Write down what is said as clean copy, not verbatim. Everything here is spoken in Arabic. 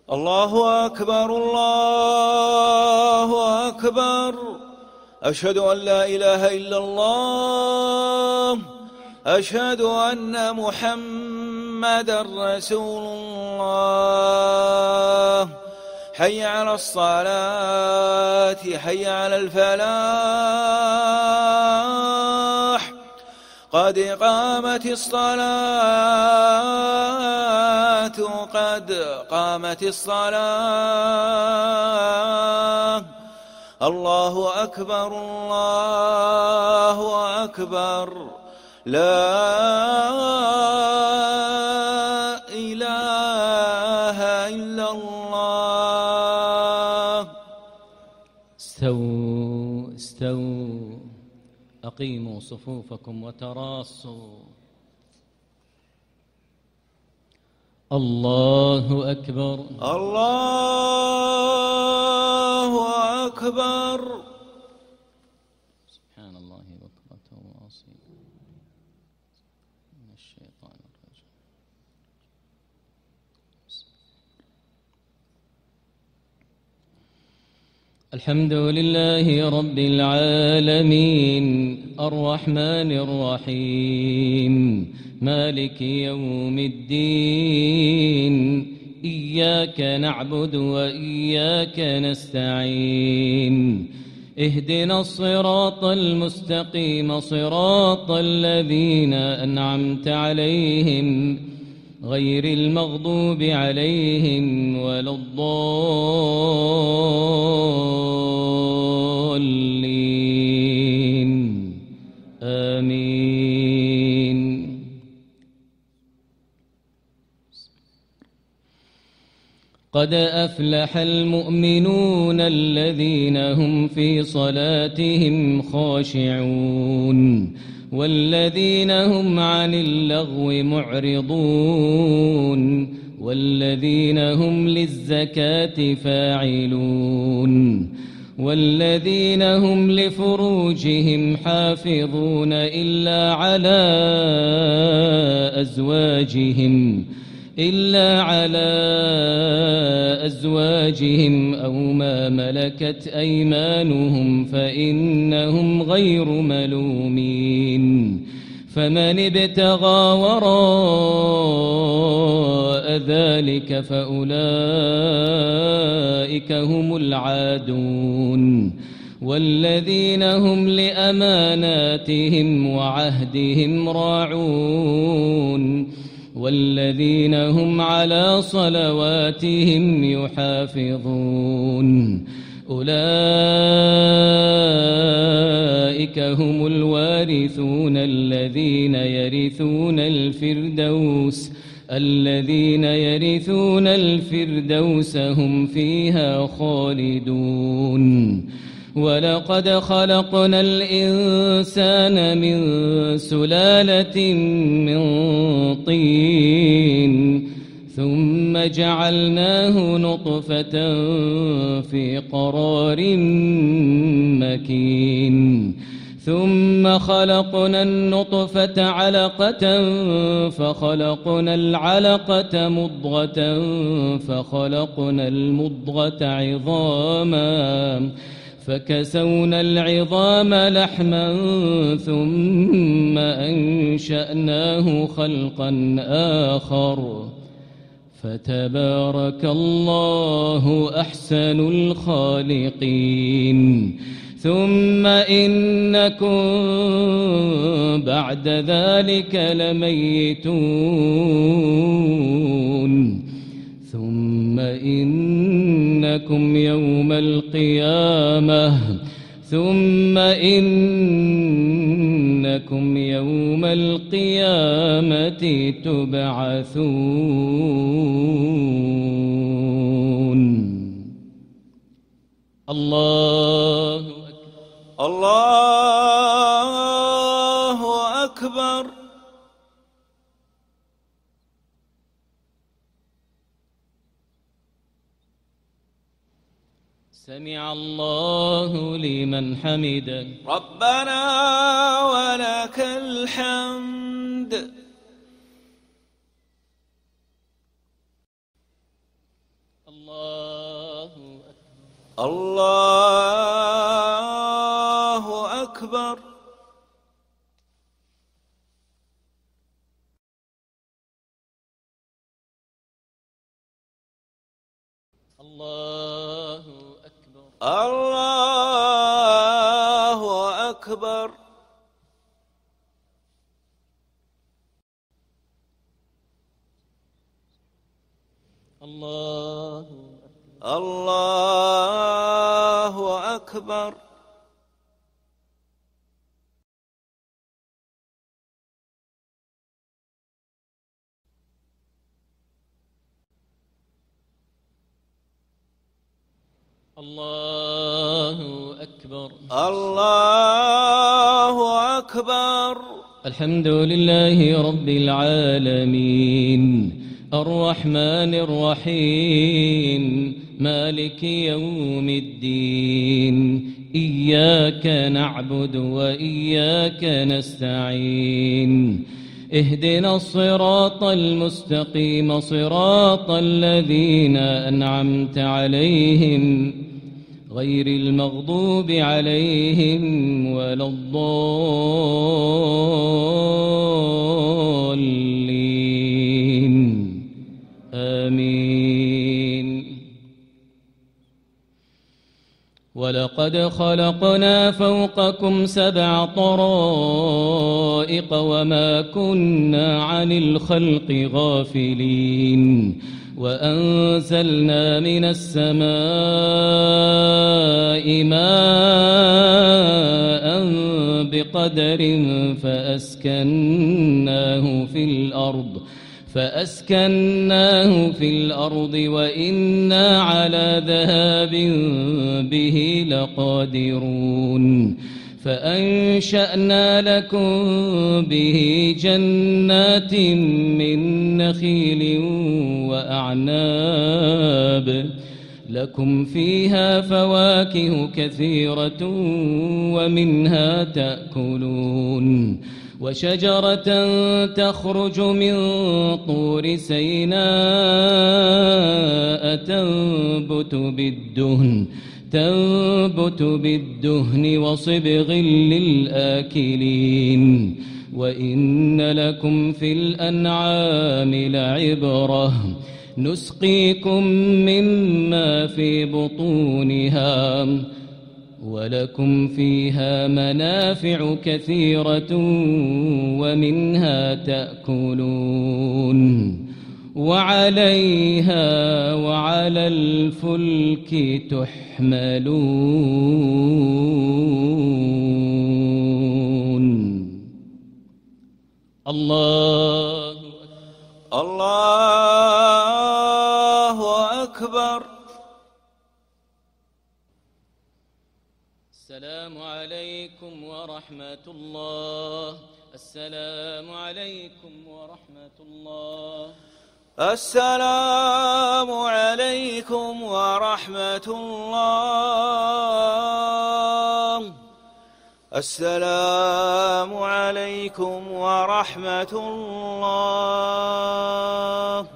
الله أكبر الله أكبر. أشهد أن لا إله إلا الله. أشهد أن محمدًا رسول الله. حي على الصلاة حي على الفلاح. قد قامت الصلاة قد قامت الصلاة. الله أكبر الله أكبر. لا إله إلا الله. استووا أقيموا صفوفكم وتراصوا. الله أكبر الله أكبر. سبحان الله بكرة وأصيلا من الشيطان الرجيم. الحمد لله رب العالمين الرحمن الرحيم مالك يوم الدين. إياك نعبد وإياك نستعين. اهدنا الصراط المستقيم صراط الذين أنعمت عليهم غير المغضوب عليهم ولا الضالين. آمين. قد أفلح المؤمنون الذين هم في صلاتهم خاشعون والذين هم عن اللغو معرضون والذين هم للزكاة فاعلون والذين هم لفروجهم حافظون إلا على أزواجهم أو ما ملكت أيمانهم فإنهم غير ملومين. فمن ابتغى وراء ذلك فأولئك هم العادون والذين هم لأماناتهم وعهدهم راعون والذين هم على صلواتهم يحافظون. أولئك هم الوارثون الذين يرثون الفردوس هم فيها خالدون. ولقد خلقنا الإنسان من سلالة من طين ثم جعلناه نطفة في قرار مكين ثم خلقنا النطفة علقة فخلقنا العلقة مضغة فخلقنا المضغة عظاما فكسونا العظام لحما ثم أنشأناه خلقا آخر فتبارك الله أحسن الخالقين. ثم إنكم بعد ذلك لميتون ثم إنكم يوم القيامة تبعثون. الله أكبر. سمع الله لمن حمده. ربنا ولك الحمد. الله أكبر. الله أكبر. الله أكبر. الله أكبر. الله أكبر. الله أكبر. الله أكبر. الحمد لله رب العالمين الرحمن الرحيم مالك يوم الدين إياك نعبد وإياك نستعين اهدنا الصراط المستقيم صراط الذين أنعمت عليهم غير المغضوب عليهم ولا الضالين آمين. ولقد خلقنا فوقكم 7 طرائق وما كنا عن الخلق غافلين وأنزلنا من السماء ماء بقدر فأسكناه في الأرض وإنا على ذهاب به لقادرون فأنشأنا لكم به جنات من نخيل وأعناب لكم فيها فواكه كثيرة ومنها تأكلون وشجرة تخرج من طور سيناء تنبت بالدهن وصبغ للآكلين وإن لكم في الأنعام لعبرة نسقيكم مما في بطونها ولكم فيها منافع كثيرة ومنها تأكلون وعليها وعلى الفلك تحملون. الله أكبر. السلام عليكم ورحمة الله. السلام عليكم ورحمة الله. السلام عليكم ورحمة الله. السلام عليكم ورحمة الله.